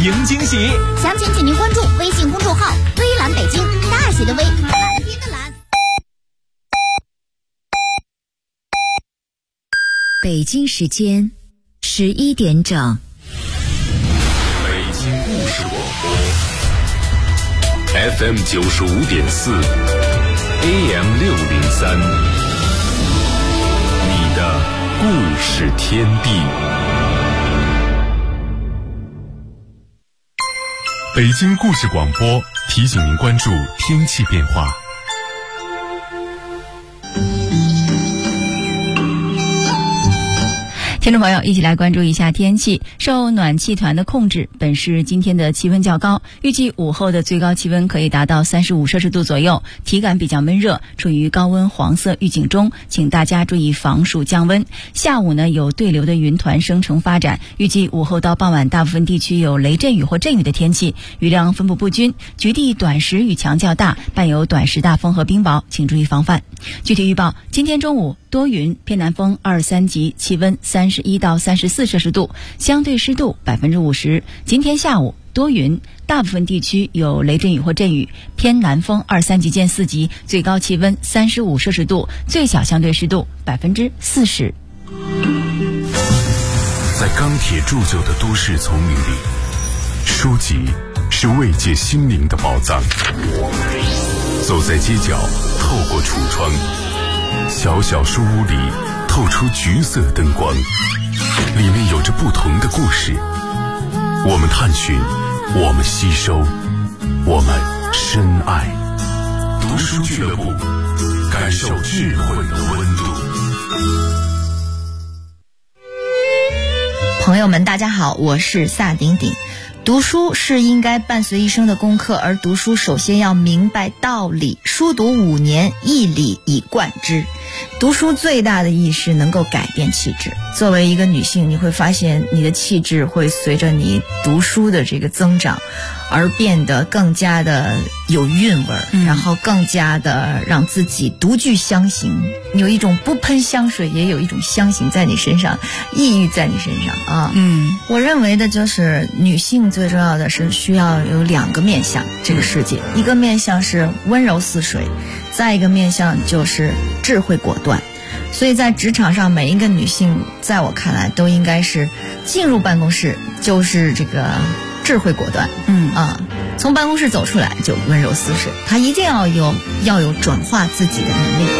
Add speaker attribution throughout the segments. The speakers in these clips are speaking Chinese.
Speaker 1: 迎惊喜。
Speaker 2: 详情请您关注微信公众号“微蓝北京”，大写的微，蓝天的蓝。
Speaker 3: 北京时间11点整。
Speaker 4: 北京故事广播 FM 95.4 AM 603，你的故事天地。北京故事广播提醒您关注天气变化。
Speaker 5: 听众朋友，一起来关注一下天气。受暖气团的控制，本市今天的气温较高，预计午后的最高气温可以达到35摄氏度左右，体感比较闷热，处于高温黄色预警中，请大家注意防暑降温。下午呢，有对流的云团生成发展，预计午后到傍晚大部分地区有雷阵雨或阵雨的天气，雨量分布不均，局地短时雨强较大，伴有短时大风和冰雹，请注意防范。具体预报：今天中午多云，偏南风2、3级，气温31到34摄氏度，相对湿度50%。今天下午多云，大部分地区有雷阵雨或阵雨，偏南风2、3级见4级，最高气温35摄氏度，最小相对湿度40%。
Speaker 4: 在钢铁铸就的都市丛林里，书籍是慰藉心灵的宝藏。走在街角，透过橱窗，小小书屋里透出橘色灯光，里面有着不同的故事。我们探寻，我们吸收，我们深爱。读书俱乐部，感受智慧的温度。
Speaker 6: 朋友们大家好，我是萨顶顶。读书是应该伴随一生的功课，而读书首先要明白道理，书读5年，一理以贯之。读书最大的意义是能够改变气质。作为一个女性，你会发现你的气质会随着你读书的这个增长而变得更加的有韵味，然后更加的让自己独具香型，有一种不喷香水也有一种香型在你身上，抑郁在你身上啊。我认为的就是女性最重要的是需要有2个面向这个世界，一个面向是温柔似水，再一个面向就是智慧果断。所以在职场上，每一个女性在我看来都应该是进入办公室就是这个智慧果断，从办公室走出来就温柔似水，她一定要有转化自己的能力。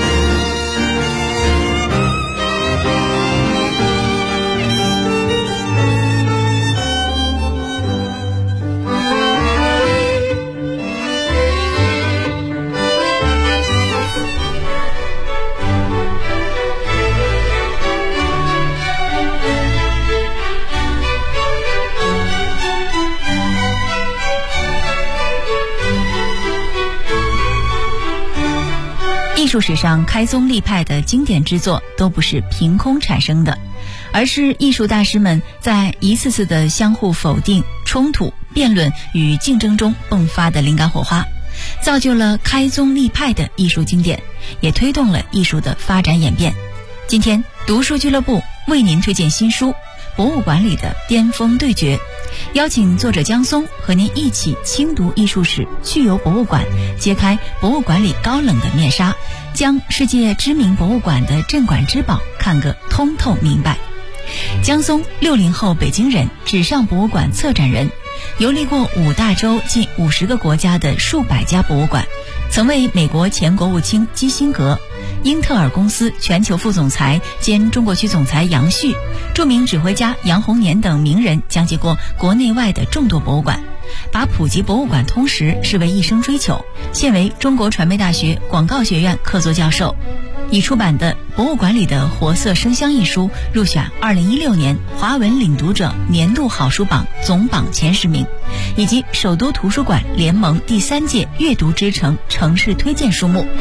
Speaker 5: 艺术史上开宗立派的经典之作都不是凭空产生的，而是艺术大师们在一次次的相互否定、冲突、辩论与竞争中迸发的灵感火花，造就了开宗立派的艺术经典，也推动了艺术的发展演变。今天读书俱乐部为您推荐新书《博物馆里的巅峰对决》，邀请作者江松和您一起轻读艺术史，去游博物馆，揭开博物馆里高冷的面纱，将世界知名博物馆的镇馆之宝看个通透明白。江松60后北京人，纸上博物馆策展人，游历过5大洲近50个国家的数百家博物馆，曾为美国前国务卿基辛格、英特尔公司全球副总裁兼中国区总裁杨旭、著名指挥家杨洪年等名人讲解过国内外的众多博物馆，把普及博物馆通识视为一生追求，现为中国传媒大学广告学院客座教授。已出版的《博物馆里的活色生香》一书入选2016年华文领读者年度好书榜总榜前10名，以及首都图书馆联盟第3届阅读之城城市推荐书目。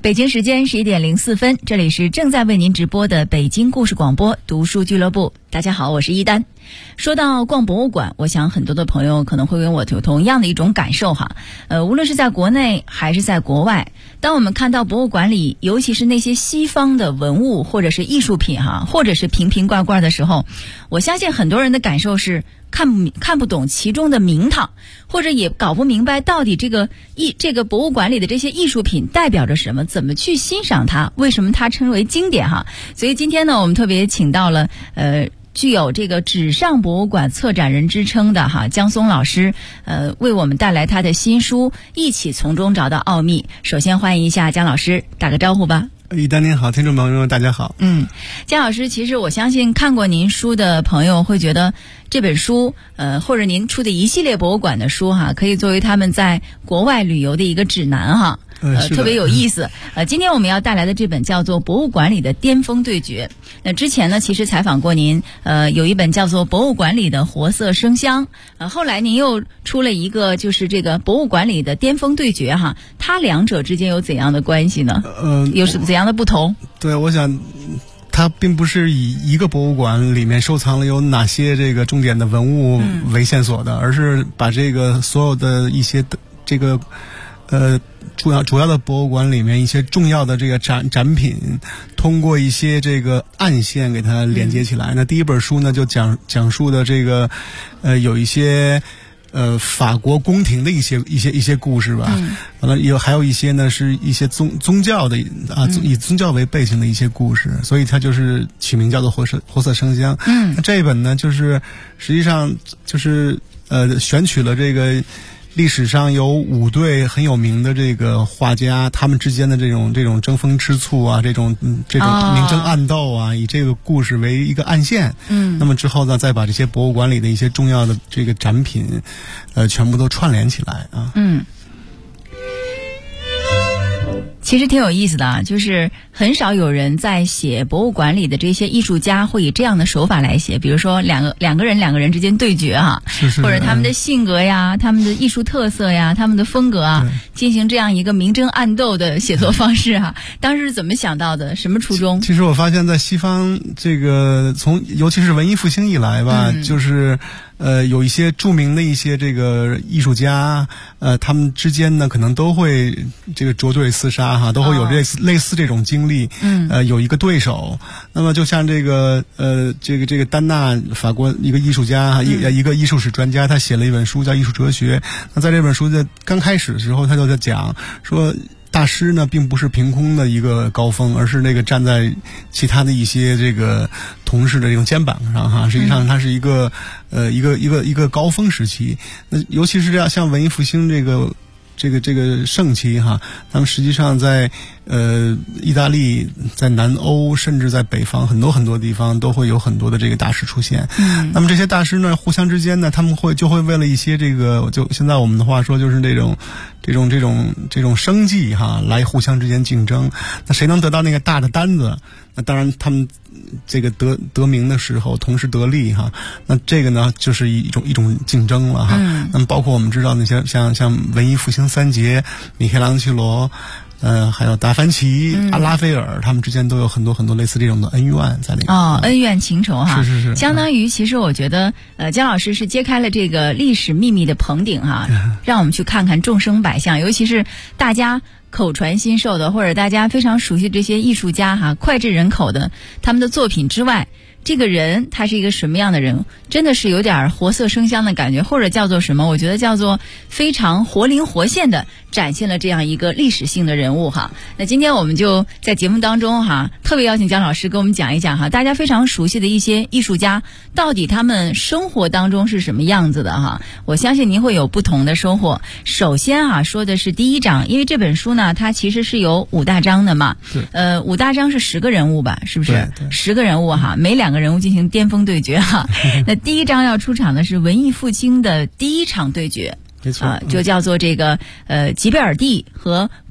Speaker 5: 北京时间11:04，这里是正在为您直播的北京故事广播读书俱乐部。大家好，我是一丹。说到逛博物馆，我想很多的朋友可能会跟我有同样的一种感受哈。无论是在国内还是在国外，当我们看到博物馆里，尤其是那些西方的文物或者是艺术品哈，或者是瓶瓶罐罐的时候，我相信很多人的感受是看不懂其中的名堂，或者也搞不明白到底这个博物馆里的这些艺术品代表着什么，怎么去欣赏它，为什么它称为经典哈。所以今天呢，我们特别请到了具有这个纸上博物馆策展人之称的江松老师，为我们带来他的新书《一起从中找到奥秘》。首先欢迎一下江老师，打个招呼吧。
Speaker 1: 一丹您好，听众朋友大家好。
Speaker 5: 江老师，其实我相信看过您书的朋友会觉得这本书或者您出的一系列博物馆的书可以作为他们在国外旅游的一个指南特别有意思。今天我们要带来的这本叫做《博物馆里的巅峰对决》。那之前呢，其实采访过您，有一本叫做《博物馆里的活色生香》，后来您又出了一个就是这个《博物馆里的巅峰对决》它两者之间有怎样的关系呢？有什么怎样的不同？
Speaker 1: 对，我想它并不是以一个博物馆里面收藏了有哪些这个重点的文物为线索的，而是把这个所有的一些这个主要的博物馆里面一些重要的这个展品，通过一些这个暗线给它连接起来。那第一本书呢，就讲述的这个有一些法国宫廷的一些故事吧。完了还有一些呢是一些宗教的以宗教为背景的一些故事，所以它就是起名叫做活色生香。那这一本呢，就是实际上就是选取了这个历史上有5对很有名的这个画家，他们之间的这种争风吃醋这种明争暗斗以这个故事为一个暗线。那么之后呢，再把这些博物馆里的一些重要的这个展品全部都串联起来
Speaker 5: 其实挺有意思的就是很少有人在写博物馆里的这些艺术家会以这样的手法来写，比如说两个人之间对决或者他们的性格呀，他们的艺术特色呀，他们的风格进行这样一个明争暗斗的写作方式当时是怎么想到的？什么初衷？
Speaker 1: 其实我发现在西方这个尤其是文艺复兴以来吧，就是有一些著名的一些这个艺术家，他们之间呢可能都会这个捉对厮杀都会有类似这种经历。有一个对手。那么就像这个丹纳，法国一个艺术家一个艺术史专家，他写了一本书叫《艺术哲学》。那在这本书的刚开始的时候，他就在讲说，大师呢并不是凭空的一个高峰，而是那个站在其他的一些这个同事的这种肩膀上实际上它是一个高峰时期。那尤其是这样像文艺复兴这个盛期他们实际上在意大利，在南欧，甚至在北方很多地方都会有很多的这个大师出现。那么这些大师呢，互相之间呢，他们就会为了一些这个，就现在我们的话说，就是这种生计来互相之间竞争。那谁能得到那个大的单子？那当然他们这个得名的时候同时得利那这个呢就是一种竞争了那么包括我们知道那些像文艺复兴三杰，米开朗基罗，还有达芬奇、阿拉斐尔，他们之间都有很多类似这种的恩怨在里面。
Speaker 5: 恩怨情仇
Speaker 1: 是
Speaker 5: 相当于其实我觉得江老师是揭开了这个历史秘密的棚顶让我们去看看众生百相，尤其是大家口传心授的，或者大家非常熟悉这些艺术家脍炙人口的他们的作品之外，这个人他是一个什么样的人，真的是有点活色生香的感觉，或者叫做什么，我觉得叫做非常活灵活现的展现了这样一个历史性的人物那今天我们就在节目当中特别邀请江老师跟我们讲一讲大家非常熟悉的一些艺术家到底他们生活当中是什么样子的我相信您会有不同的收获。首先说的是第一章，因为这本书呢它其实是有5大章的嘛，5大章是10个人物吧，是不是？10个人物每2个人物进行巅峰对决那第一章要出场的是文艺复兴的第一场对决，
Speaker 1: 没错
Speaker 5: 就叫做这个吉贝尔蒂和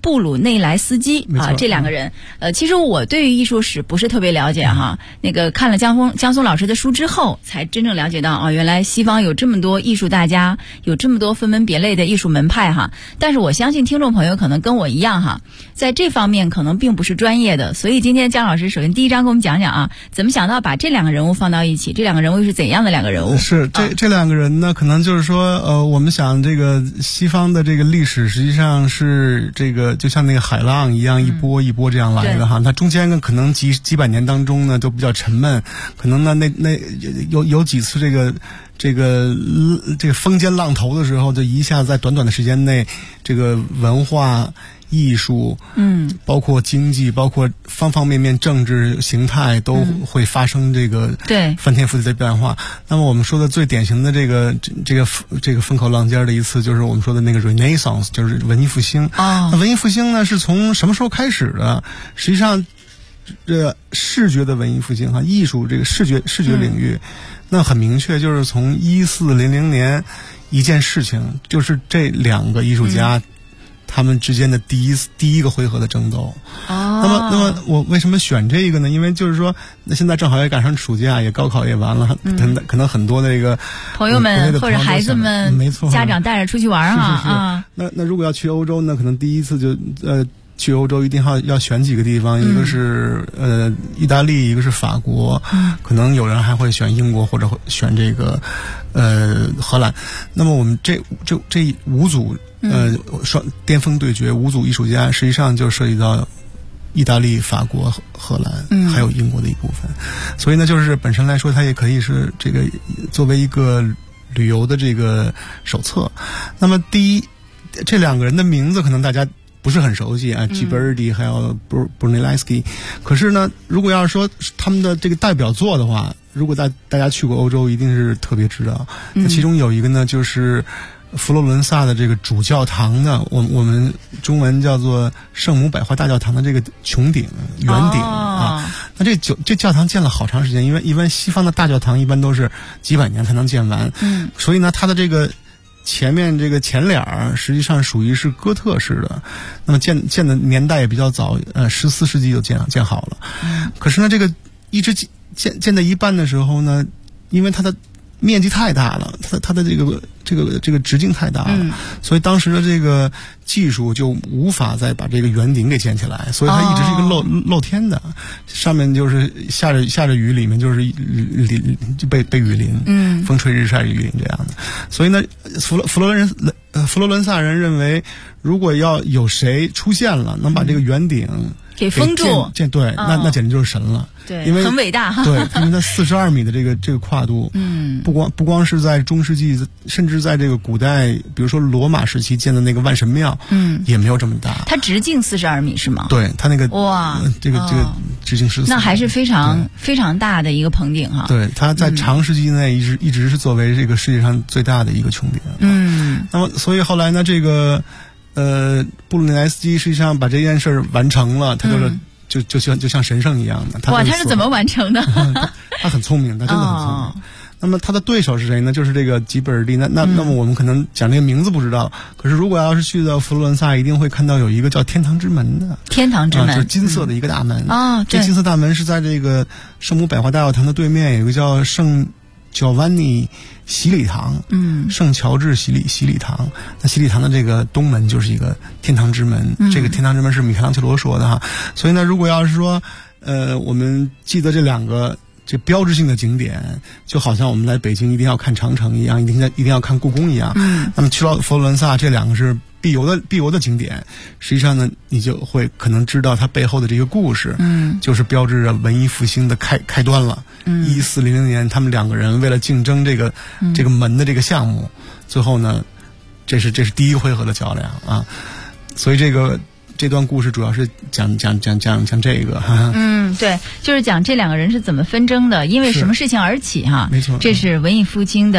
Speaker 5: 布鲁内莱斯基啊，这两个人。其实我对于艺术史不是特别了解哈，那个看了江松老师的书之后，才真正了解到啊，原来西方有这么多艺术大家，有这么多分门别类的艺术门派哈。但是我相信听众朋友可能跟我一样哈，在这方面可能并不是专业的，所以今天姜老师首先第一章给我们讲讲啊，怎么想到把这两个人物放到一起，这两个人物是怎样的两个人物？
Speaker 1: 是这两个人呢，可能就是说我们想这个西方的这个历史实际上是这个就像那个海浪一样一波一波这样来的哈，它中间呢可能几百年当中呢都比较沉闷，可能呢那有几次这个风尖浪头的时候，就一下在短短的时间内，这个文化艺术，包括经济，包括方方面面政治形态都会发生这个翻天覆地的变化。那么我们说的最典型的这个风口浪尖的一次，就是我们说的那个 Renaissance， 就是文艺复兴。那文艺复兴呢是从什么时候开始的？实际上，视觉的文艺复兴哈，艺术这个视觉领域，那很明确，就是从1400年一件事情，就是这两个艺术家。他们之间的第一个回合的争斗。那么我为什么选这个呢？因为就是说，那现在正好也赶上暑假，也高考也完了，可能很多这个
Speaker 5: 朋友们或者孩子们，
Speaker 1: 没错，
Speaker 5: 家长带着出去玩啊。
Speaker 1: 那如果要去欧洲呢，可能第一次就去欧洲一定要选几个地方，一个是意大利，一个是法国，可能有人还会选英国或者选这个荷兰。那么我们这五组双巅峰对决，五组艺术家实际上就涉及到意大利、法国、荷兰，还有英国的一部分。所以呢，就是本身来说，它也可以是这个作为一个旅游的这个手册。那么这两个人的名字可能大家不是很熟悉啊，Ghiberti 还有 Brunelleschi。可是呢，如果要是说他们的这个代表作的话，如果大家去过欧洲，一定是特别知道。那其中有一个呢，就是佛罗伦萨的这个主教堂的，我们中文叫做圣母百花大教堂的这个穹顶圆顶啊。那这教堂建了好长时间，因为一般西方的大教堂一般都是几百年才能建完，所以呢，它的这个前面这个前脸实际上属于是哥特式的，那么建的年代也比较早，14世纪就建好了。可是呢，这个一直建到一半的时候呢，因为它的面积太大了，它的这个直径太大了，所以当时的这个技术就无法再把这个圆顶给建起来，所以它一直是一个露天的，上面就是下着雨，里面就是淋就被雨淋，风吹日晒雨淋这样的。所以呢，佛罗伦萨人认为，如果要有谁出现了，能把这个圆顶
Speaker 5: 给封住，
Speaker 1: 对，那简直就是神了。
Speaker 5: 对，
Speaker 1: 因为
Speaker 5: 很伟大。
Speaker 1: 对，因为它42米的这个跨度，不光是在中世纪，甚至在这个古代，比如说罗马时期建的那个万神庙，也没有这么大。
Speaker 5: 它直径42米是吗？
Speaker 1: 对，它那个
Speaker 5: 哇，
Speaker 1: 这个直径14米，
Speaker 5: 那还是非常非常大的一个棚顶哈。
Speaker 1: 对，它在长时期内一直是作为这个世界上最大的一个穹顶。那么所以后来呢，这个布鲁内莱斯基实际上把这件事完成了，他就像神圣一样的。
Speaker 5: 哇，他是怎么完成的？
Speaker 1: 他很聪明，他真的很聪明。那么他的对手是谁呢？就是这个吉贝尔蒂。那么我们可能讲这个名字不知道，可是如果要是去到佛罗伦萨，一定会看到有一个叫天堂之门的。天堂之门，就是金色的一个大门这金色大门是在这个圣母百花大教堂的对面，有一个叫圣乔万尼洗礼堂，圣乔治洗礼堂。那洗礼堂的这个东门就是一个天堂之门，这个天堂之门是米开朗基罗说的哈。所以呢，如果要是说我们记得这两个这标志性的景点，就好像我们来北京一定要看长城一样，一定要看故宫一样。那么去到佛罗伦萨，这两个是必游的景点。实际上呢，你就会可能知道它背后的这个故事，就是标志着文艺复兴的开端了。1400年，他们两个人为了竞争这个门的这个项目，最后呢，这是第一回合的较量啊。所以这段故事主要是讲这个哈。
Speaker 5: 对，就是讲这两个人是怎么纷争的，因为什么事情而起哈。
Speaker 1: 没错，
Speaker 5: 这是文艺复兴的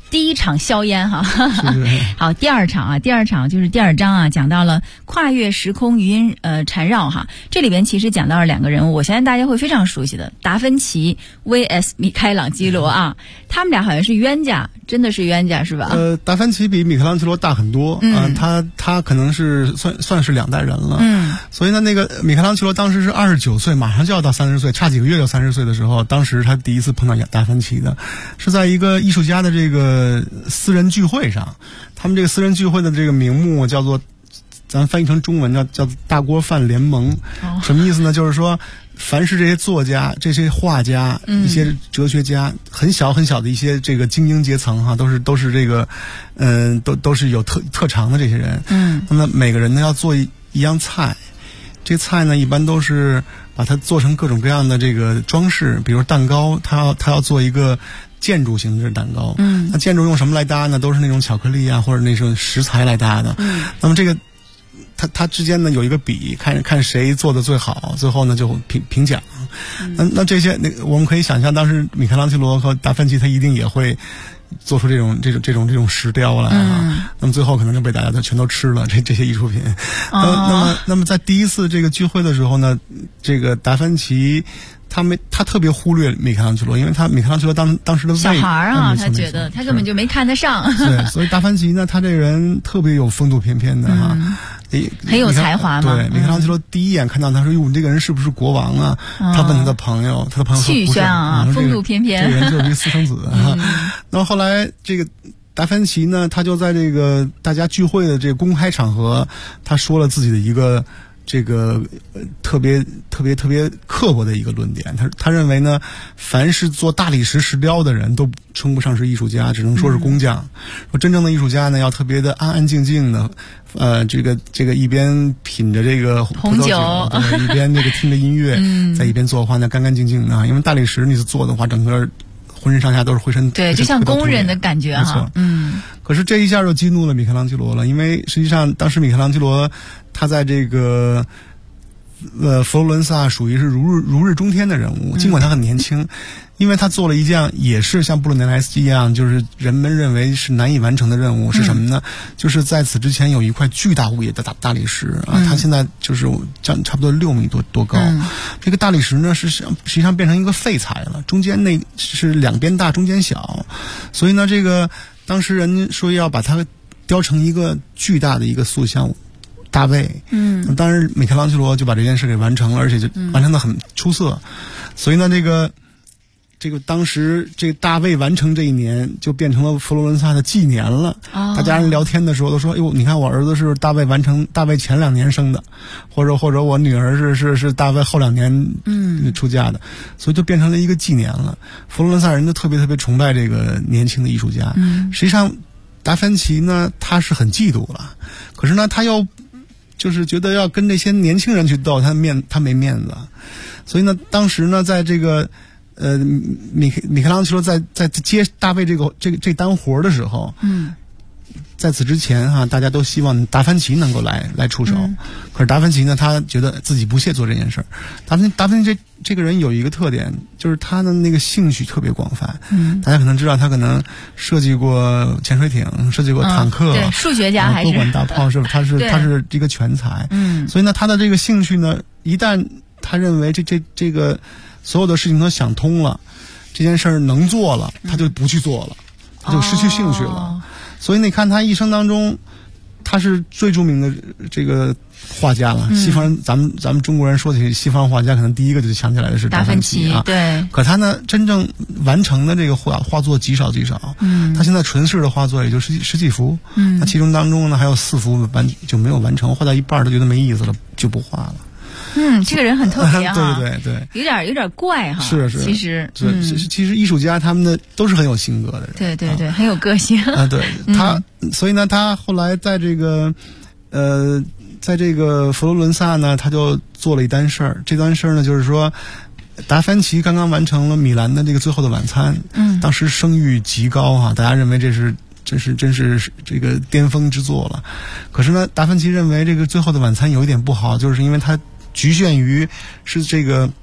Speaker 5: 第一场硝烟哈。
Speaker 1: 是
Speaker 5: 好，第二场就是第二章啊，讲到了跨越时空余音缠绕哈。这里边其实讲到了两个人物，我相信大家会非常熟悉的，达芬奇 vs 米开朗基罗啊，他们俩好像是冤家，真的是冤家是吧？
Speaker 1: 达芬奇比米开朗基罗大很多他可能是算是两代人了。所以呢，那个米开朗基罗当时是29岁，马上就要到30岁，差几个月就30岁的时候，当时他第一次碰到达芬奇的，是在一个艺术家的这个私人聚会上。他们这个私人聚会的这个名目叫做，咱翻译成中文叫大锅饭联盟。什么意思呢？就是说，凡是这些作家、这些画家、一些哲学家，很小很小的一些这个精英阶层哈，都是这个，都是有特长的这些人。那么每个人呢要做一样菜，这菜呢一般都是把它做成各种各样的这个装饰，比如蛋糕，他要做一个建筑型的蛋糕。那建筑用什么来搭呢？都是那种巧克力啊，或者那种食材来搭的。那么这个它之间呢有一个比，看谁做的最好，最后呢就评奖。那这些我们可以想象，当时米开朗基罗和达芬奇他一定也会做出这种石雕来啊。那么最后可能就被大家全都吃了这些艺术品。那么在第一次这个聚会的时候呢，这个达芬奇他特别忽略米开朗基罗，因为米开朗基罗当时的
Speaker 5: 小孩啊，他觉得他根本就没看得上。
Speaker 1: 对，所以达芬奇呢，他这个人特别有风度翩翩的哈。
Speaker 5: 很有才华嘛。
Speaker 1: 对，米开朗基罗第一眼看到他说：“哟，你这个人是不是国王啊？”他问他的朋友，说不是。
Speaker 5: 气宇轩啊，风度翩翩。
Speaker 1: 这个人就是一个私生子啊。那么后来这个达芬奇呢，他就在这个大家聚会的这个公开场合，他说了自己的一个这个特别刻薄的一个论点。他认为呢，凡是做大理石石雕的人都称不上是艺术家，只能说是工匠。说真正的艺术家呢，要特别的安安静静的，这个一边品着这个
Speaker 5: 红酒，
Speaker 1: 一边这个听着音乐，在一边做的话呢，干干净净的。因为大理石你是做的话，整个浑身上下都是灰尘，
Speaker 5: 对，就像工人的感觉哈。
Speaker 1: 可是这一下就激怒了米开朗基罗了，因为实际上当时米开朗基罗他在这个佛罗伦萨属于是如日中天的人物，尽管他很年轻。因为他做了一件也是像布鲁内莱斯一样，就是人们认为是难以完成的任务，是什么呢？就是在此之前有一块巨大无野的大理石啊，它现在就是差不多6米多高。这个大理石呢实际上变成一个废材了，中间那是两边大中间小，所以呢这个当时人说要把它雕成一个巨大的一个塑像大卫。当时米开朗基罗就把这件事给完成了，而且就完成的很出色。所以呢这个当时这个大卫完成这一年就变成了佛罗伦萨的纪年了。大家人聊天的时候都说：“哎呦，你看我儿子是大卫前2年生的，或者我女儿是大卫后2年出嫁的。”所以就变成了一个纪年了。佛罗伦萨人就特别崇拜这个年轻的艺术家。实际上达芬奇呢，他是很嫉妒了，可是呢他又就是觉得要跟那些年轻人去斗，他没面子。所以呢当时呢在这个米开朗基罗在接大卫这单活的时候，在此之前哈，大家都希望达芬奇能够来出手。可是达芬奇呢，他觉得自己不屑做这件事儿。达芬奇这个人有一个特点，就是他的那个兴趣特别广泛。大家可能知道，他可能设计过潜水艇，设计过坦克，
Speaker 5: 对，数学家还是
Speaker 1: 多管大炮，他是一个全才。所以呢，他的这个兴趣呢，一旦他认为这个所有的事情都想通了，这件事儿能做了，他就不去做了，他就失去兴趣了。所以你看他一生当中，他是最著名的这个画家了。西方人，咱们中国人说起西方画家，可能第一个就想起来的是达芬奇啊。
Speaker 5: 对。
Speaker 1: 可他呢，真正完成的这个画作极少。他现在纯式的画作也就十几幅。那其中当中呢，还有4幅就没有完成，画到一半都觉得没意思了，就不画了。
Speaker 5: 这个人很特别哈，
Speaker 1: 对，
Speaker 5: 有点怪哈，
Speaker 1: 是，
Speaker 5: 其实
Speaker 1: 艺术家他们的都是很有性格的人，
Speaker 5: 对，很有个性
Speaker 1: 啊。对所以呢，他后来在这个佛罗伦萨呢，他就做了一单事儿。这单事儿呢，就是说，达芬奇刚刚完成了米兰的这个《最后的晚餐》，当时声誉极高哈，大家认为真是这个巅峰之作了。可是呢，达芬奇认为这个《最后的晚餐》有一点不好，就是因为他局限于是这个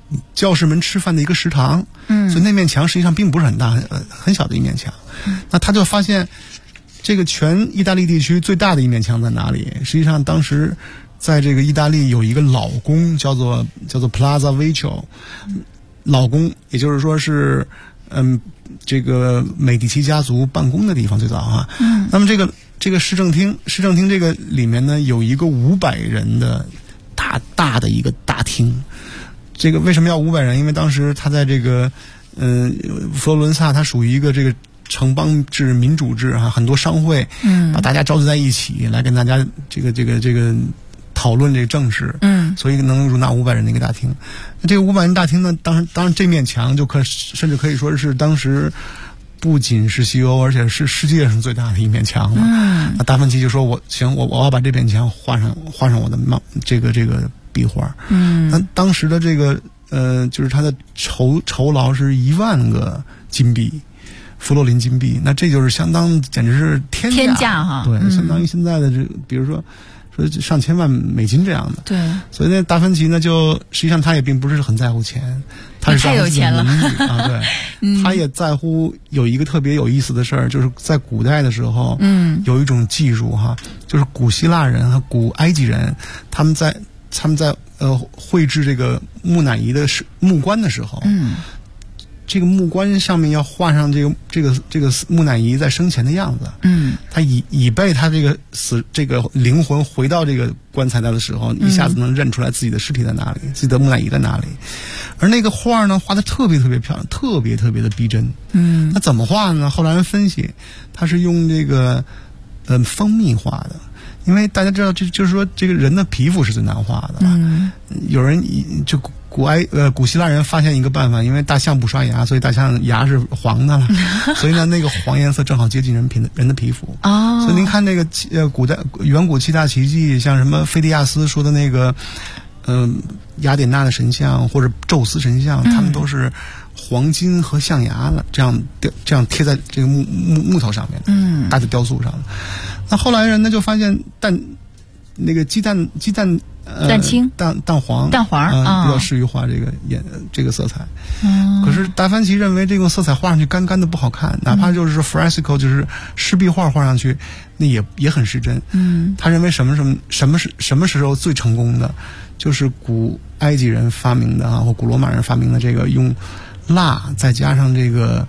Speaker 1: 教士们吃饭的一个食堂。所以那面墙实际上并不是很大，很小的一面墙。那他就发现，这个全意大利地区最大的一面墙在哪里？实际上当时在这个意大利有一个老宫，叫做 Plaza Vecchio， 老宫，也就是说是这个美第奇家族办公的地方最早哈。那么这个市政厅这个里面呢有一个500人的大的一个大厅。这个为什么要500人？因为当时他在这个佛罗伦萨，它属于一个这个城邦制、民主制哈，很多商会把大家召集在一起来跟大家这个讨论这个政事。所以能容纳500人的一个大厅。那这个500人大厅呢，当然这面墙甚至可以说是当时不仅是西欧，而且是世界上最大的一面墙了。那达芬奇就说我要把这面墙画上我的这个壁画。那当时的这个就是他的酬劳是1万个金币，佛罗林金币。那这就是简直是天价
Speaker 5: 哈。
Speaker 1: 对，相当于现在的比如说上千万美金这样的。
Speaker 5: 对。
Speaker 1: 所以那达芬奇呢，就实际上他也并不是很在乎钱，他是
Speaker 5: 太有钱了
Speaker 1: 啊。对。他也在乎有一个特别有意思的事儿，就是在古代的时候，有一种技术哈，就是古希腊人和古埃及人，他们在绘制这个木乃伊的木棺的时候，这个木棺上面要画上这个木乃伊在生前的样子。他以备他这个灵魂回到这个棺材的时候，一下子能认出来自己的尸体在哪里，自己的木乃伊在哪里。而那个画呢，画得特别特别漂亮，特别特别的逼真。那怎么画呢？后来人分析，他是用这个蜂蜜画的。因为大家知道，就是说这个人的皮肤是最难画的。有人就古希腊人发现一个办法，因为大象不刷牙，所以大象牙是黄的了，所以呢那个黄颜色正好接近人的皮肤。所以您看那个远古7大奇迹，像什么菲迪亚斯说的那个雅典娜的神像或者宙斯神像，他们都是黄金和象牙的这样贴在这个木头上面，大的雕塑上的。那后来人呢就发现那个鸡蛋
Speaker 5: 清
Speaker 1: 蛋黄
Speaker 5: 比
Speaker 1: 较适于画这个色彩。可是达芬奇认为这种色彩画上去干干的不好看，哪怕就是 fresco 就是湿壁画画上去，那也很失真。他认为什么时候最成功的，就是古埃及人发明的或古罗马人发明的这个用蜡再加上这个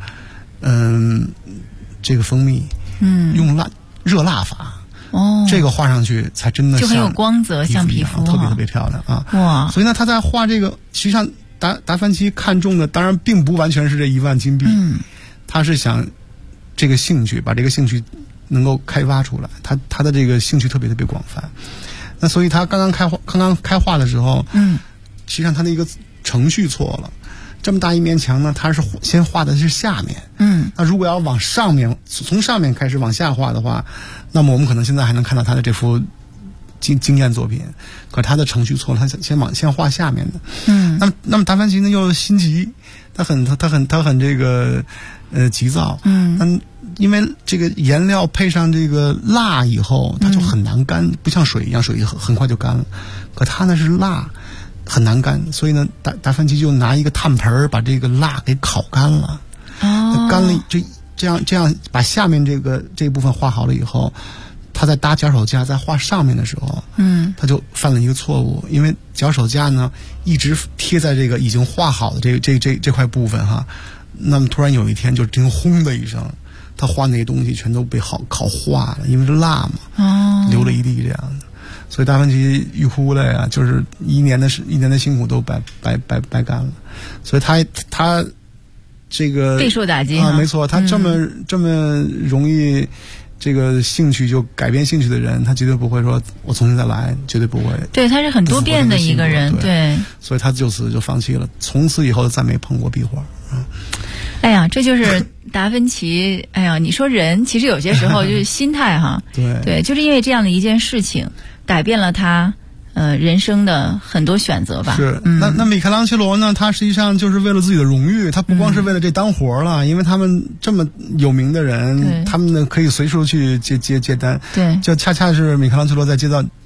Speaker 1: 蜂蜜，用热蜡法。这个画上去才真的
Speaker 5: 就很有光泽，像皮肤，
Speaker 1: 特别特别漂亮啊！
Speaker 5: 哇！
Speaker 1: 所以呢，他在画这个，实际上达芬奇看中的当然并不完全是这1万金币，他是想这个兴趣，把这个兴趣能够开发出来。他的这个兴趣特别特别广泛。那所以他刚刚开画的时候，实际上他的一个程序错了。这么大一面墙呢，他是先画的是下面。那如果要往上面，从上面开始往下画的话，那么我们可能现在还能看到他的这幅惊艳作品。可他的程序错了，他先画下面的。那么达芬奇呢又心急，他很这个急躁。因为这个颜料配上这个蜡以后，它就很难干，不像水一样，水很快就干了。可它呢是蜡。很难干，所以呢，达芬奇就拿一个炭盆把这个蜡给烤干了。干了这样把下面这部分画好了以后，他在搭脚手架在画上面的时候，他就犯了一个错误，因为脚手架呢一直贴在这个已经画好的这块部分哈。那么突然有一天就听轰的一声，他画那些东西全都被烤化了，因为是蜡嘛，流了一地这样的。所以达芬奇欲哭了呀，就是一年的辛苦都白干了。所以他这个
Speaker 5: 备受打击
Speaker 1: 没错，他这么容易这个兴趣就改变兴趣的人，他绝对不会说我重新再来，绝对不会。
Speaker 5: 对，他是很多变的一个人，对。
Speaker 1: 所以他就此就放弃了，从此以后再没碰过壁画。
Speaker 5: 哎呀，这就是达芬奇。哎呀，你说人其实有些时候就是心态哈，对，就是因为这样的一件事情。改变了他人生的很多选择吧。
Speaker 1: 是，那米开朗基罗呢？他实际上就是为了自己的荣誉，他不光是为了这当活了，因为他们这么有名的人，他们呢可以随时去接单。
Speaker 5: 对，
Speaker 1: 就恰恰是米开朗基罗在接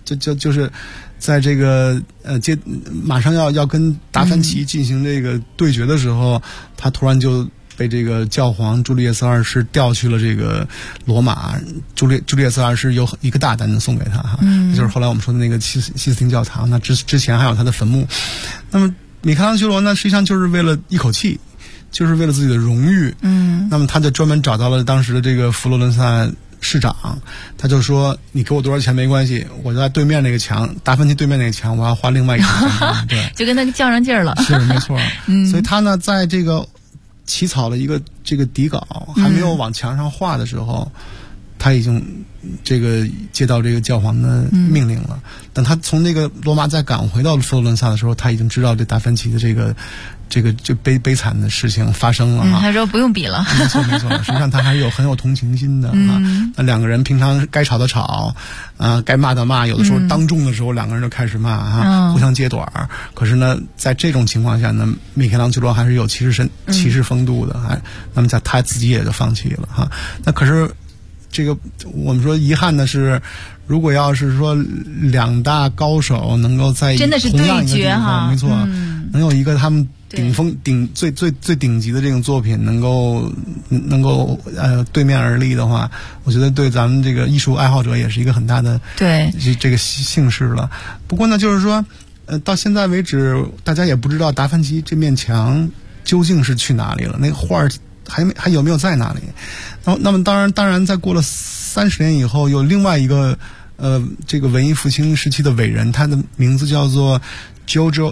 Speaker 1: 就是在这个马上要跟达芬奇进行这个对决的时候，他突然就被这个教皇朱利叶斯二世调去了这个罗马。朱利叶斯二世有一个大单子送给他哈，就是后来我们说的那个西斯廷教堂，那之前还有他的坟墓。那么米开朗基罗呢，实际上就是为了一口气，就是为了自己的荣誉。那么他就专门找到了当时的这个佛罗伦萨市长，他就说你给我多少钱没关系，我就在对面那个墙，达芬奇对面那个墙，我要花另外一个钱。对，
Speaker 5: 就跟他较上劲儿了。
Speaker 1: 是没错。所以他呢，在这个起草了一个这个底稿，还没有往墙上画的时候，他已经这个接到这个教皇的命令了。等他从那个罗马再赶回到佛罗伦萨的时候，他已经知道这达芬奇的这个悲惨的事情发生了啊。
Speaker 5: 他说不用比了。
Speaker 1: 没错。实际上他还是很有同情心的啊。那两个人平常该吵的吵，该骂的骂，有的时候当众的时候两个人就开始骂啊，互相揭短儿。可是呢，在这种情况下呢，米开朗基罗还是有骑士风度的，那么他自己也就放弃了哈。那可是这个我们说遗憾的是，如果要是说两大高手能够在
Speaker 5: 真的是
Speaker 1: 同样一个地
Speaker 5: 对决
Speaker 1: 方，没错，能有一个他们最顶级的这种作品能够对面而立的话，我觉得对咱们这个艺术爱好者也是一个很大的这个幸事了。不过呢，就是说到现在为止，大家也不知道达芬奇这面墙究竟是去哪里了，那个画还有没有在哪里？那么当然，在过了30年以后，有另外一个这个文艺复兴时期的伟人，他的名字叫做 Giorgio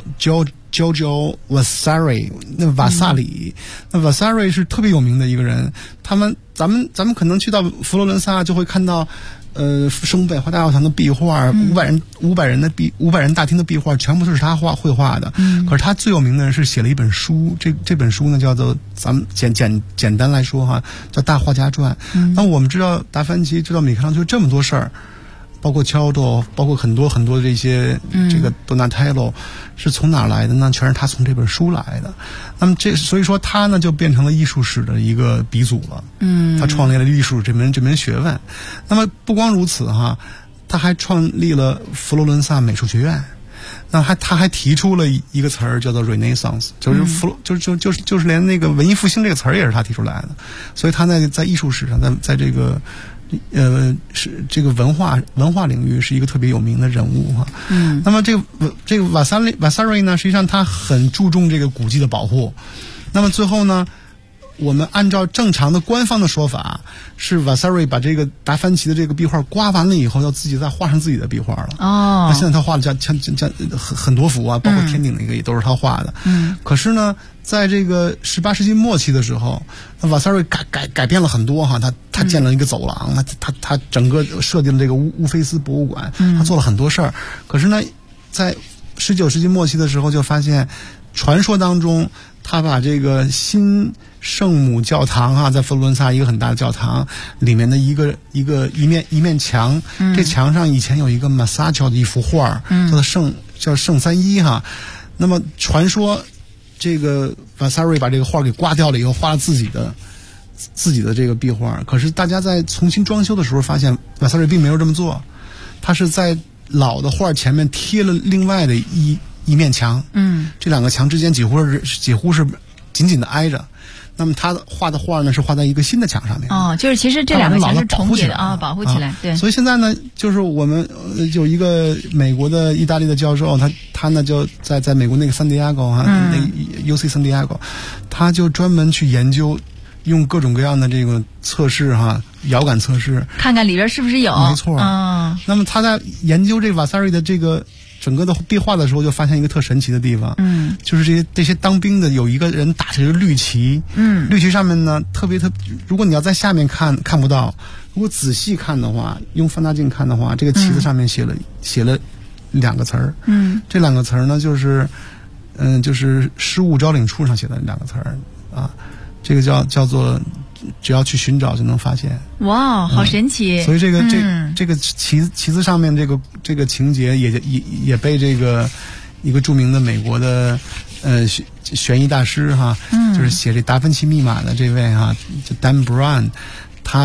Speaker 1: Vasari， 那瓦萨里。那瓦萨里是特别有名的一个人。咱们可能去到佛罗伦萨就会看到圣百花大教堂的壁画，500人大厅的壁画全部都是他绘画的。可是他最有名的是写了一本书，这本书呢叫做，咱们简单来说哈，叫《大画家传》。那我们知道达芬奇，知道米开朗基罗这么多事儿，包括乔多，包括很多这些这个多纳泰罗是从哪来的呢？全是他从这本书来的。那么所以说他呢就变成了艺术史的一个鼻祖了。他创立了艺术这门学问。那么不光如此哈，他还创立了佛罗伦萨美术学院。那他还提出了一个词儿叫做 Renaissance， 就是连那个文艺复兴这个词儿也是他提出来的。所以他在艺术史上，在这个是这个文化领域是一个特别有名的人物哈。那么这个瓦萨瑞呢，实际上他很注重这个古迹的保护。那么最后呢，我们按照正常的官方的说法，是瓦萨瑞把这个达芬奇的这个壁画刮完了以后，要自己再画上自己的壁画了。那现在他画的像很多幅啊，包括天顶那个也都是他画的。可是呢，在这个18世纪末期的时候，瓦萨瑞改变了很多哈。他建了一个走廊，他整个设计了这个乌菲斯博物馆，他做了很多事儿。可是呢，在19世纪末期的时候，就发现传说当中，他把这个新圣母教堂啊，在佛罗伦萨一个很大的教堂里面的一面墙，这墙上以前有一个马萨乔的一幅画，叫圣三一哈。那么传说这个瓦萨瑞把这个画给刮掉了以后，画了自己的这个壁画。可是大家在重新装修的时候发现，瓦萨瑞并没有这么做，他是在老的画前面贴了另外的一面墙。这两个墙之间几乎是紧紧的挨着。那么他画的画呢，是画在一个新的墙上面。就是其实这两个墙是重叠的啊，保护起来。对。所以现在呢，就是我们有一个美国的意大利的教授，他呢就在美国那个圣地亚哥哈，那个 UC 圣地亚哥，他就专门去研究，用各种各样的这个测试哈，遥感测试，看看里边是不是有。没错。那么他在研究这瓦萨瑞的这个整个的壁画的时候，就发现一个特神奇的地方。就是这些当兵的有一个人打着一个绿旗。绿旗上面呢特别，如果你要在下面看不到，如果仔细看的话，用放大镜看的话，这个旗子上面写了2个词儿。这2个词儿呢就是失物招领处上写的2个词儿啊，这个叫做只要去寻找就能发现。哇，好神奇！所以这个旗子上面这个情节也被这个一个著名的美国的悬疑大师哈，就是写这达芬奇密码的这位哈，叫 Dan Brown， 他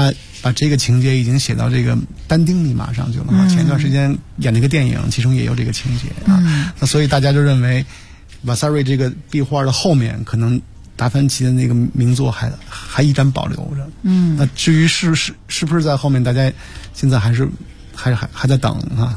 Speaker 1: 把这个情节已经写到这个但丁密码上去了。前一段时间演了一个电影，其中也有这个情节啊。那所以大家就认为瓦萨瑞这个壁画的后面可能达芬奇的那个名作还依然保留着。那至于是不是在后面，大家现在还在等啊。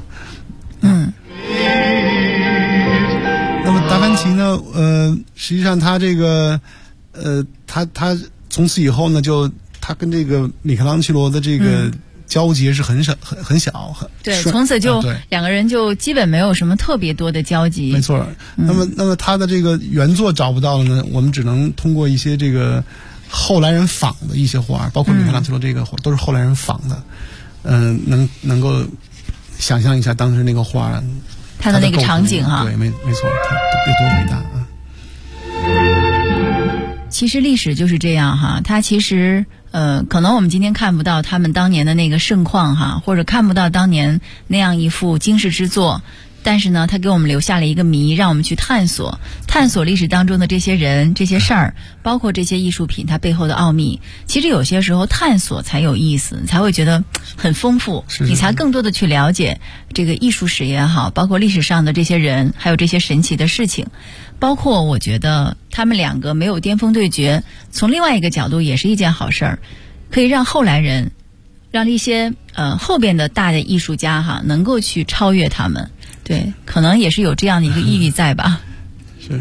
Speaker 1: 那么达芬奇呢？实际上他这个他从此以后呢，他跟这个米开朗基罗的这个交集是很小。
Speaker 5: 对，从此就两个人就基本没有什么特别多的交集。
Speaker 1: 没错。那么他的这个原作找不到了呢，我们只能通过一些这个后来人仿的一些画，包括米开朗基罗这个画都是后来人仿的。能够想象一下当时那个画，
Speaker 5: 他的那个场景哈。
Speaker 1: 对，没错，它有多伟大啊！
Speaker 5: 其实历史就是这样哈，它其实可能我们今天看不到他们当年的那个盛况哈，或者看不到当年那样一幅惊世之作，但是呢，它给我们留下了一个谜，让我们去探索历史当中的这些人、这些事儿，包括这些艺术品它背后的奥秘。其实有些时候探索才有意思，你才会觉得很丰富，你才更多的去了解这个艺术史也好，包括历史上的这些人，还有这些神奇的事情。包括我觉得他们两个没有巅峰对决，从另外一个角度也是一件好事儿，可以让后来人，让一些后边的大的艺术家哈，能够去超越他们。对，可能也是有这样的一个意义在吧。
Speaker 1: 是。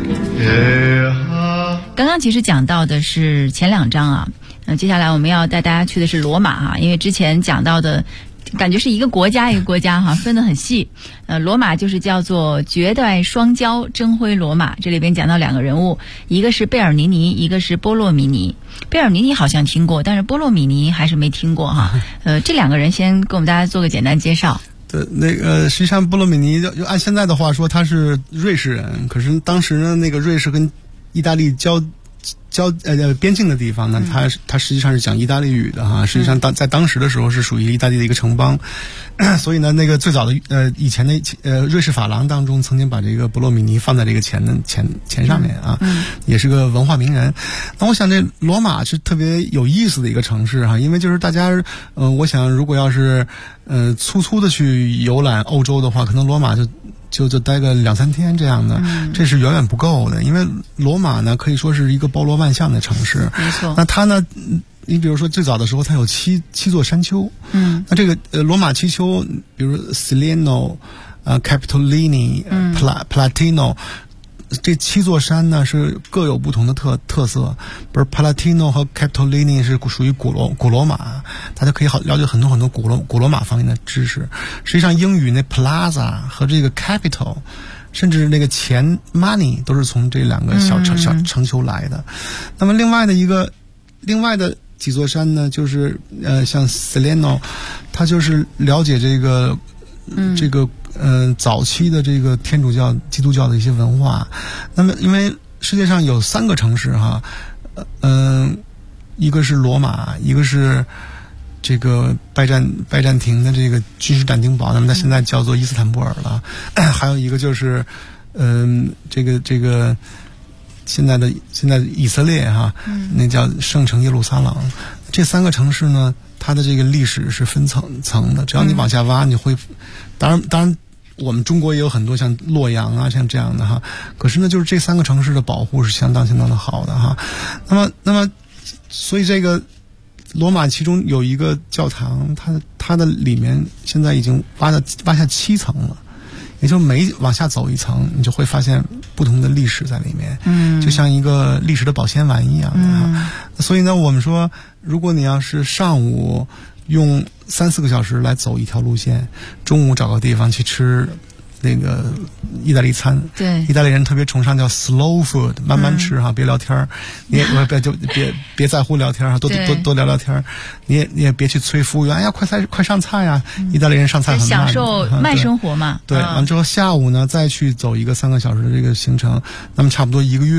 Speaker 5: 刚刚其实讲到的是前2章啊，接下来我们要带大家去的是罗马哈，因为之前讲到的感觉是一个国家哈，分得很细。罗马就是叫做绝代双骄争辉罗马，这里边讲到2个人物，一个是贝尔尼尼，一个是波洛米尼。贝尔尼尼好像听过，但是波洛米尼还是没听过哈。这2个人先给我们大家做个简单介绍。
Speaker 1: 对，那个实际上波洛米尼就按现在的话说他是瑞士人，可是当时呢，那个瑞士跟意大利边境的地方呢，它实际上是讲意大利语的哈。实际上在当时的时候是属于意大利的一个城邦，所以呢，那个最早的以前的瑞士法郎当中曾经把这个波洛米尼放在这个钱上面啊，也是个文化名人。那我想这罗马是特别有意思的一个城市哈，因为就是大家我想如果要是粗的去游览欧洲的话，可能罗马就待个2-3天这样的，这是远远不够的。因为罗马呢可以说是一个包罗万象的城市，
Speaker 5: 没错。
Speaker 1: 那它呢，你比如说最早的时候它有七座山丘，那这个罗马七丘，比如 Capitolini、Palatino，这7座山呢是各有不同的特色，比如 Palatino 和 Capitolini 是属于古罗马，大家可以了解很多古罗马方面的知识。实际上英语那 Plaza 和这个 Capital， 甚至那个钱 money 都是从这2个小城丘来的。那么另外的几座山呢，就是像 Salento， 它就是了解这个早期的这个天主教、基督教的一些文化。那么，因为世界上有3个城市哈，一个是罗马，一个是这个拜占庭的这个君士坦丁堡，那么它现在叫做伊斯坦布尔了。还有一个就是这个现在的以色列哈，那叫圣城耶路撒冷。这3个城市呢，它的这个历史是分层的，只要你往下挖，你会当然我们中国也有很多像洛阳啊像这样的哈，可是呢就是这3个城市的保护是相当的好的哈。那么所以这个罗马其中有一个教堂，它的里面现在已经挖下7层了，也就每往下走一层，你就会发现不同的历史在里面，就像一个历史的保鲜丸一样的。所以呢，我们说，如果你要是上午用3-4个小时来走一条路线，中午找个地方去吃那个意大利餐，
Speaker 5: 对，
Speaker 1: 意大利人特别崇尚叫 slow food， 慢慢吃哈，别聊天，你也别在乎聊天哈，多聊天，你也别去催服务员，哎呀，快上菜呀！意大利人上菜很慢，
Speaker 5: 享受慢生活嘛。
Speaker 1: 对，完之后下午呢再去走一个3个小时的这个行程，那么差不多1个月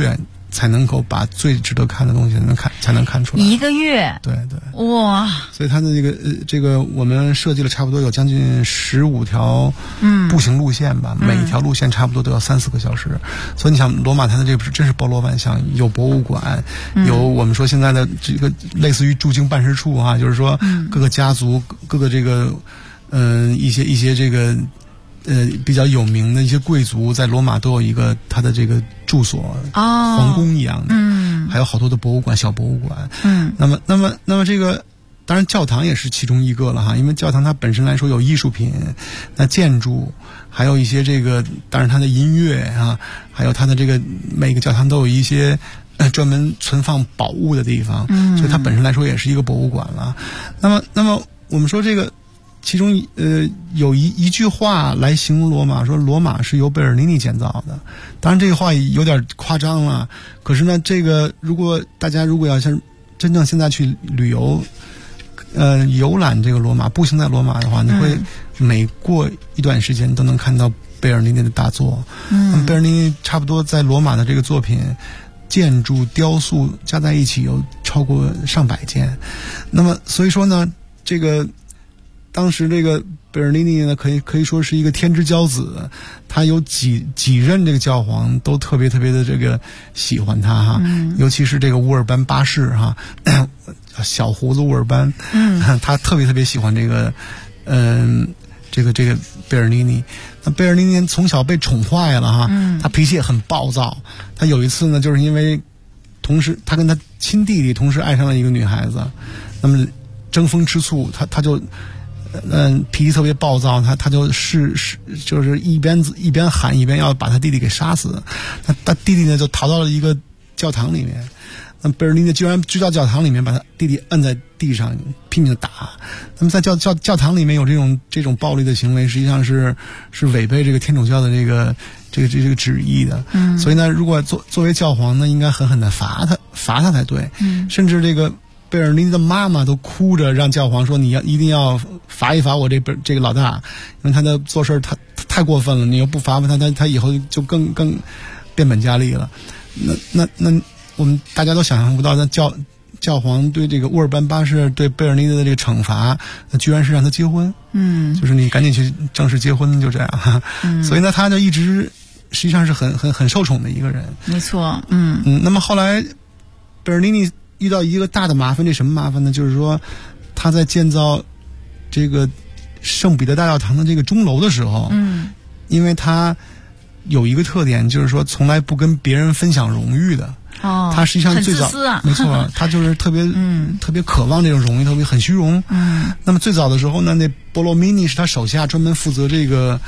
Speaker 1: 才能够把最值得看的东西才能看出来。
Speaker 5: 1个月，
Speaker 1: 对对，
Speaker 5: 哇！
Speaker 1: 所以它的这个我们设计了差不多有将近15条步行路线吧，每一条路线差不多都要3-4个小时。所以你想，罗马它的这个真是包罗万象，有博物馆，有我们说现在的这个类似于驻京办事处啊，就是说各个家族、各个这个一些这个。比较有名的一些贵族在罗马都有一个他的这个住所，皇宫一样的，还有好多的博物馆、小博物馆，那么这个当然教堂也是其中一个了哈，因为教堂它本身来说有艺术品，那建筑，还有一些这个，当然它的音乐啊，还有它的这个每个教堂都有一些专门存放宝物的地方，所以它本身来说也是一个博物馆了。那么我们说这个。其中有一句话来形容罗马，说罗马是由贝尔尼尼建造的。当然这个话有点夸张了，可是呢，这个大家如果要像真正现在去旅游，游览这个罗马，步行在罗马的话，你会每过一段时间都能看到贝尔尼尼的大作。贝尔尼尼差不多在罗马的这个作品，建筑、雕塑加在一起有超过上百件。那么所以说呢，这个。当时这个贝尔尼尼呢，可以说是一个天之骄子，他有几任这个教皇都特别的这个喜欢他哈，尤其是这个乌尔班8世哈，小胡子乌尔班，他特别喜欢这个，这个贝尔尼尼。那贝尔尼尼从小被宠坏了哈，他脾气也很暴躁。他有一次呢，就是因为同时他跟他亲弟弟同时爱上了一个女孩子，那么争风吃醋，他就。脾气特别暴躁，他就是一边喊一边要把他弟弟给杀死。他弟弟呢就逃到了一个教堂里面，那贝尔尼尼居然追到教堂里面，把他弟弟摁在地上拼命的打。那么在教堂里面有这种暴力的行为，实际上是违背这个天主教的这个旨意的。所以呢，如果作为教皇呢，应该狠狠的罚他才对。甚至这个。贝尔尼尼的妈妈都哭着让教皇说：“你一定要罚一罚我这个老大，因为他的做事他太过分了。你又不罚他以后就更变本加厉了。”那我们大家都想象不到，那教皇对这个乌尔班8世对贝尔尼尼的这个惩罚，那居然是让他结婚。就是你赶紧去正式结婚，就这样。所以呢，他就一直实际上是很受宠的一个人。
Speaker 5: 没错。
Speaker 1: 那么后来贝尔尼尼。遇到一个大的麻烦，这什么麻烦呢？就是说，他在建造这个圣彼得大教堂的这个钟楼的时候，因为他有一个特点，就是说从来不跟别人分享荣誉的。他实际上最早，
Speaker 5: 很自私啊，
Speaker 1: 没错，他就是特别渴望这种荣誉，很虚荣。那么最早的时候呢，那波罗米尼是他手下专门负责这个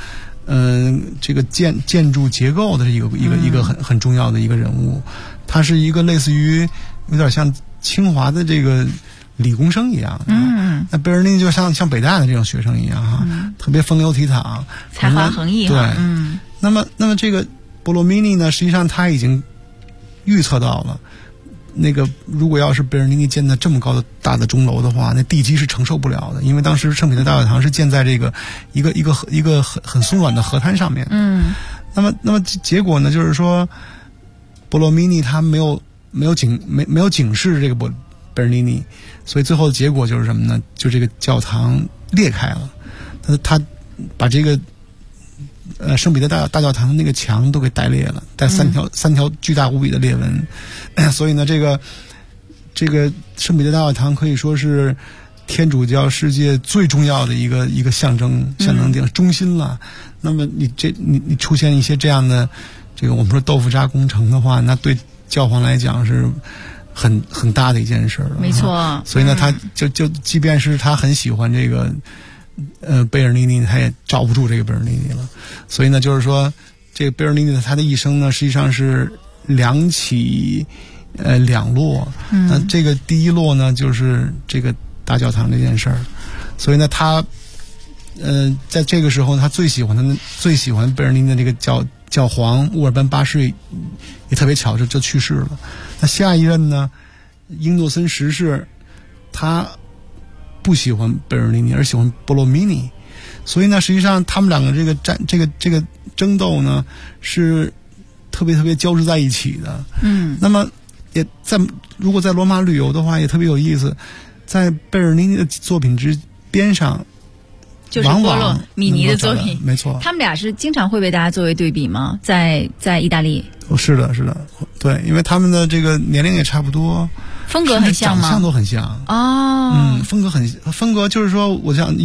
Speaker 1: 建筑结构的一个很重要的一个人物，他是一个类似于。有点像清华的这个理工生一样，那贝尔尼尼就像北大的这种学生一样哈，特别风流倜傥，
Speaker 5: 才华横溢。
Speaker 1: 对，那么这个波罗米尼呢，实际上他已经预测到了，那个如果要是贝尔尼尼建的这么高的大的钟楼的话，那地基是承受不了的，因为当时圣彼得大教堂是建在这个一个很松软的河滩上面。那么结果呢，就是说波罗米尼他没有警示这个贝尔尼尼，所以最后的结果就是什么呢？就这个教堂裂开了，他把这个圣彼得大教堂的那个墙都给带裂了，带三条巨大无比的裂纹。所以呢，这个圣彼得大教堂可以说是天主教世界最重要的一个象征点中心了。那么你出现一些这样的这个我们说豆腐渣工程的话，那对教皇来讲是很大的一件事了。
Speaker 5: 没错。
Speaker 1: 所以呢，他就即便是他很喜欢这个贝尔尼尼，他也罩不住这个贝尔尼尼了。所以呢，就是说这个贝尔尼尼他的一生呢，实际上是两起两落。那这个第一落呢，就是这个大教堂这件事儿。所以呢，他在这个时候，他最喜欢贝尔尼尼的这个教皇乌尔班8世也特别巧就去世了。那下一任呢，英诺森10世，他不喜欢贝尔尼尼，而喜欢波罗米尼。所以呢，实际上他们两个这个争斗呢，是特别交织在一起的。
Speaker 5: 嗯，
Speaker 1: 那么如果在罗马旅游的话，也特别有意思，在贝尔尼尼的作品边上。
Speaker 5: 就是波洛米尼的作品，
Speaker 1: 没错。
Speaker 5: 他们俩是经常会被大家作为对比吗？在意大利？
Speaker 1: 是的，对，因为他们的这个年龄也差不多，
Speaker 5: 风格很像吗？
Speaker 1: 长相都很像
Speaker 5: 哦。
Speaker 1: 风格就是说，我想